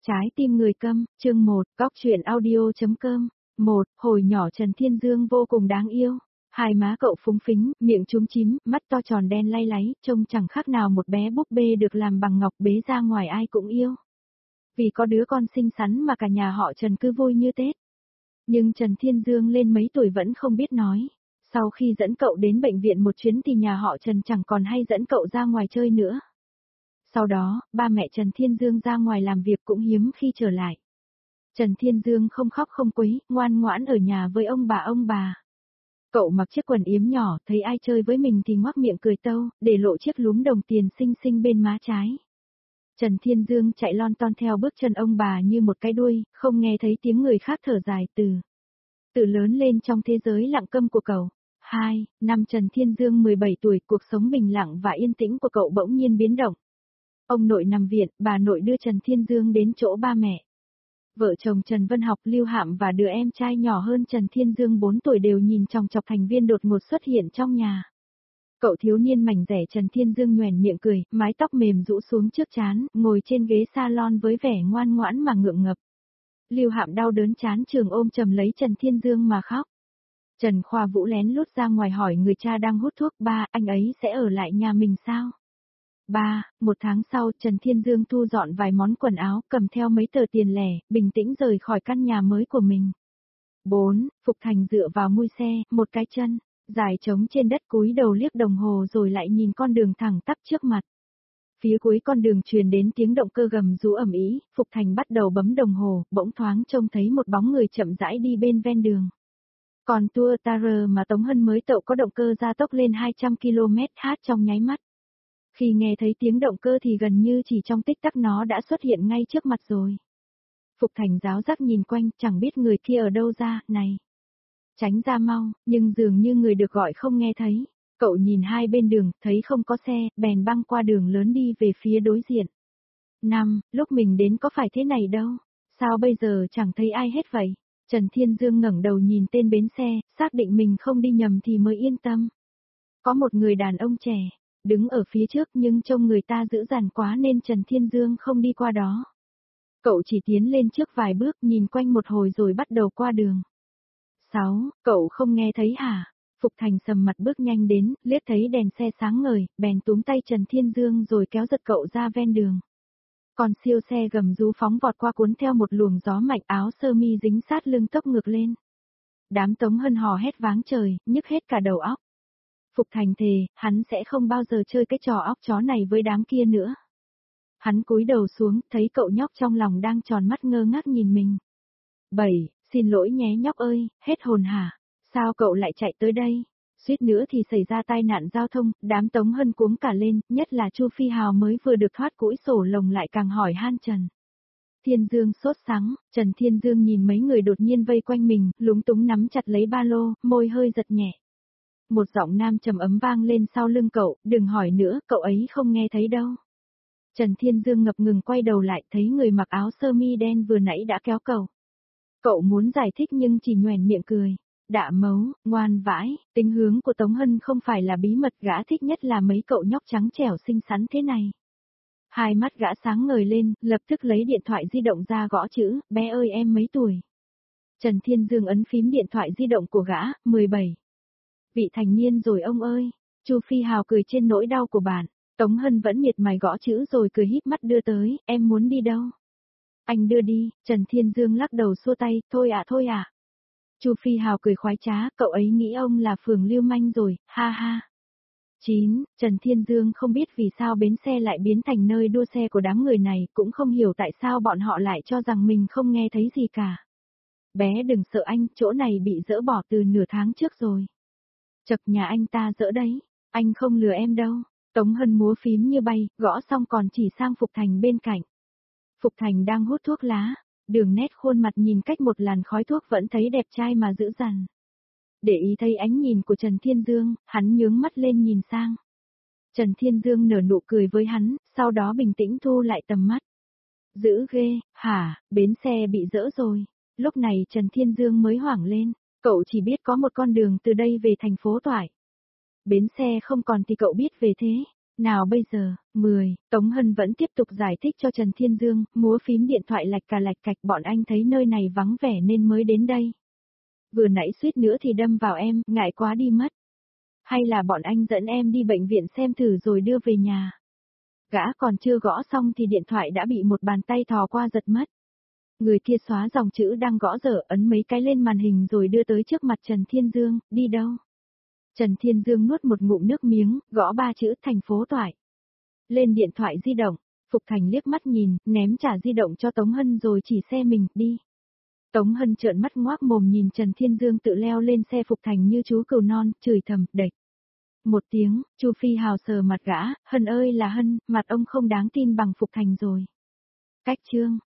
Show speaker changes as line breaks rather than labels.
Trái tim người câm, chương 1, góc chuyện audio.com. 1. Hồi nhỏ Trần Thiên Dương vô cùng đáng yêu. Hai má cậu phúng phính, miệng chúm chím, mắt to tròn đen lay láy, trông chẳng khác nào một bé búp bê được làm bằng ngọc bế ra ngoài ai cũng yêu. Vì có đứa con xinh xắn mà cả nhà họ Trần cứ vui như Tết. Nhưng Trần Thiên Dương lên mấy tuổi vẫn không biết nói. Sau khi dẫn cậu đến bệnh viện một chuyến thì nhà họ Trần chẳng còn hay dẫn cậu ra ngoài chơi nữa. Sau đó, ba mẹ Trần Thiên Dương ra ngoài làm việc cũng hiếm khi trở lại. Trần Thiên Dương không khóc không quấy, ngoan ngoãn ở nhà với ông bà. Cậu mặc chiếc quần yếm nhỏ, thấy ai chơi với mình thì ngoác miệng cười tâu, để lộ chiếc lúm đồng tiền xinh xinh bên má trái. Trần Thiên Dương chạy lon ton theo bước chân ông bà như một cái đuôi, không nghe thấy tiếng người khác thở dài từ lớn lên trong thế giới lặng câm của cậu. 2. Năm Trần Thiên Dương 17 tuổi, cuộc sống bình lặng và yên tĩnh của cậu bỗng nhiên biến động. Ông nội nằm viện, bà nội đưa Trần Thiên Dương đến chỗ ba mẹ. Vợ chồng Trần Vân Học, Lưu Hạm và đứa em trai nhỏ hơn Trần Thiên Dương 4 tuổi đều nhìn chòng chọc thành viên đột ngột xuất hiện trong nhà. Cậu thiếu niên mảnh rẻ Trần Thiên Dương nhoẻn miệng cười, mái tóc mềm rũ xuống trước trán, ngồi trên ghế salon với vẻ ngoan ngoãn mà ngượng ngập. Lưu Hạm đau đớn chán trường ôm chầm lấy Trần Thiên Dương mà khóc. Trần Khoa Vũ lén lút ra ngoài hỏi người cha đang hút thuốc, ba, anh ấy sẽ ở lại nhà mình sao? 3. Một tháng sau, Trần Thiên Dương thu dọn vài món quần áo, cầm theo mấy tờ tiền lẻ, bình tĩnh rời khỏi căn nhà mới của mình. 4. Phục Thành dựa vào mui xe, một cái chân dài trống trên đất, cúi đầu liếc đồng hồ rồi lại nhìn con đường thẳng tắp trước mặt. Phía cuối con đường truyền đến tiếng động cơ gầm rú ầm ĩ, Phục Thành bắt đầu bấm đồng hồ, bỗng thoáng trông thấy một bóng người chậm rãi đi bên ven đường. Còn Tour Tarer mà Tống Hân mới tậu có động cơ gia tốc lên 200 km/h trong nháy mắt. Khi nghe thấy tiếng động cơ thì gần như chỉ trong tích tắc nó đã xuất hiện ngay trước mặt rồi. Phục Thành giáo giác nhìn quanh, chẳng biết người kia ở đâu ra, này. Tránh ra mau, nhưng dường như người được gọi không nghe thấy. Cậu nhìn hai bên đường, thấy không có xe, bèn băng qua đường lớn đi về phía đối diện. 5. Lúc mình đến có phải thế này đâu, sao bây giờ chẳng thấy ai hết vậy? Trần Thiên Dương ngẩng đầu nhìn tên bến xe, xác định mình không đi nhầm thì mới yên tâm. Có một người đàn ông trẻ đứng ở phía trước nhưng trông người ta dữ dằn quá nên Trần Thiên Dương không đi qua đó. Cậu chỉ tiến lên trước vài bước, nhìn quanh một hồi rồi bắt đầu qua đường. 6. Cậu không nghe thấy hả? Phục Thành sầm mặt bước nhanh đến, liếc thấy đèn xe sáng ngời, bèn túm tay Trần Thiên Dương rồi kéo giật cậu ra ven đường. Còn siêu xe gầm rú phóng vọt qua, cuốn theo một luồng gió mạnh, áo sơ mi dính sát lưng tốc ngược lên. Đám Tống Hân hò hét váng trời, nhức hết cả đầu óc. Phục Thành thề, hắn sẽ không bao giờ chơi cái trò óc chó này với đám kia nữa. Hắn cúi đầu xuống, thấy cậu nhóc trong lòng đang tròn mắt ngơ ngác nhìn mình. 7. Xin lỗi nhé nhóc ơi, hết hồn hả? Sao cậu lại chạy tới đây? Suýt nữa thì xảy ra tai nạn giao thông, đám Tống Hân cuống cả lên, nhất là Chu Phi Hào mới vừa được thoát cũi sổ lồng lại càng hỏi han Trần Thiên Dương sốt sắng. Trần Thiên Dương nhìn mấy người đột nhiên vây quanh mình, lúng túng nắm chặt lấy ba lô, môi hơi giật nhẹ. Một giọng nam trầm ấm vang lên sau lưng cậu, đừng hỏi nữa, cậu ấy không nghe thấy đâu. Trần Thiên Dương ngập ngừng quay đầu lại, thấy người mặc áo sơ mi đen vừa nãy đã kéo cậu. Cậu muốn giải thích nhưng chỉ nhoẻn miệng cười. Đạ mấu, ngoan vãi, tính hướng của Tống Hân không phải là bí mật, gã thích nhất là mấy cậu nhóc trắng trẻo xinh xắn thế này. Hai mắt gã sáng ngời lên, lập tức lấy điện thoại di động ra gõ chữ, bé ơi em mấy tuổi? Trần Thiên Dương ấn phím điện thoại di động của gã, 17. Vị thành niên rồi ông ơi. Chu Phi Hào cười trên nỗi đau của bạn. Tống Hân vẫn miệt mài gõ chữ rồi cười híp mắt đưa tới, em muốn đi đâu? Anh đưa đi. Trần Thiên Dương lắc đầu xua tay, thôi ạ. Chu Phi Hào cười khoái trá, cậu ấy nghĩ ông là phường lưu manh rồi, ha ha. 9. Trần Thiên Dương không biết vì sao bến xe lại biến thành nơi đua xe của đám người này, cũng không hiểu tại sao bọn họ lại cho rằng mình không nghe thấy gì cả. Bé đừng sợ anh, chỗ này bị dỡ bỏ từ nửa tháng trước rồi. Chật, nhà anh ta dỡ đấy, anh không lừa em đâu. Tống Hân múa phím như bay, gõ xong còn chỉ sang Phục Thành bên cạnh. Phục Thành đang hút thuốc lá, đường nét khuôn mặt nhìn cách một làn khói thuốc vẫn thấy đẹp trai mà dữ dằn. Để ý thấy ánh nhìn của Trần Thiên Dương, hắn nhướng mắt lên nhìn sang. Trần Thiên Dương nở nụ cười với hắn, sau đó bình tĩnh thu lại tầm mắt. Dữ ghê, hả, bến xe bị dỡ rồi. Lúc này Trần Thiên Dương mới hoảng lên, cậu chỉ biết có một con đường từ đây về thành phố Toại. Bến xe không còn thì cậu biết về thế. Nào bây giờ, 10, Tống Hân vẫn tiếp tục giải thích cho Trần Thiên Dương, múa phím điện thoại lạch cạch bọn anh thấy nơi này vắng vẻ nên mới đến đây. Vừa nãy suýt nữa thì đâm vào em, ngại quá đi mất. Hay là bọn anh dẫn em đi bệnh viện xem thử rồi đưa về nhà. Gã còn chưa gõ xong thì điện thoại đã bị một bàn tay thò qua giật mất. Người kia xóa dòng chữ đang gõ dở ấn mấy cái lên màn hình rồi đưa tới trước mặt Trần Thiên Dương, đi đâu? Trần Thiên Dương nuốt một ngụm nước miếng, gõ 3 chữ thành phố Toại. Lên điện thoại di động, Phục Thành liếc mắt nhìn, ném trả di động cho Tống Hân rồi chỉ xe mình, đi. Tống Hân trợn mắt ngoác mồm nhìn Trần Thiên Dương tự leo lên xe Phục Thành như chú cừu non, chửi thầm, đệch. Một tiếng, Chu Phi Hào sờ mặt gã, Hân ơi là Hân, mặt ông không đáng tin bằng Phục Thành rồi. Cách chương.